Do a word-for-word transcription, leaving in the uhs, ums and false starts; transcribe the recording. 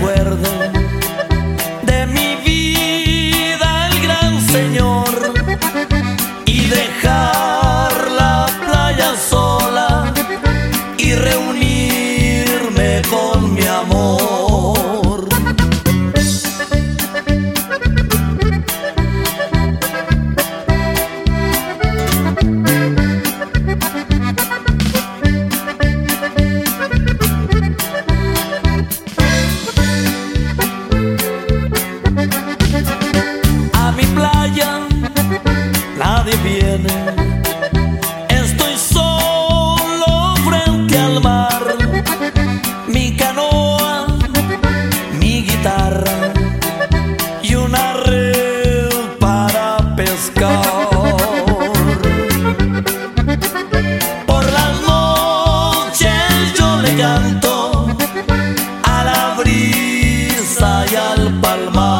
recuerde de mi vida el gran Señor, y dejar la playa sola y reunirme con mi amor. A mi playa nadie viene, estoy solo frente al mar. Mi canoa, mi guitarra y una red para pescar. Por las noches yo le canto a la brisa y al palmar.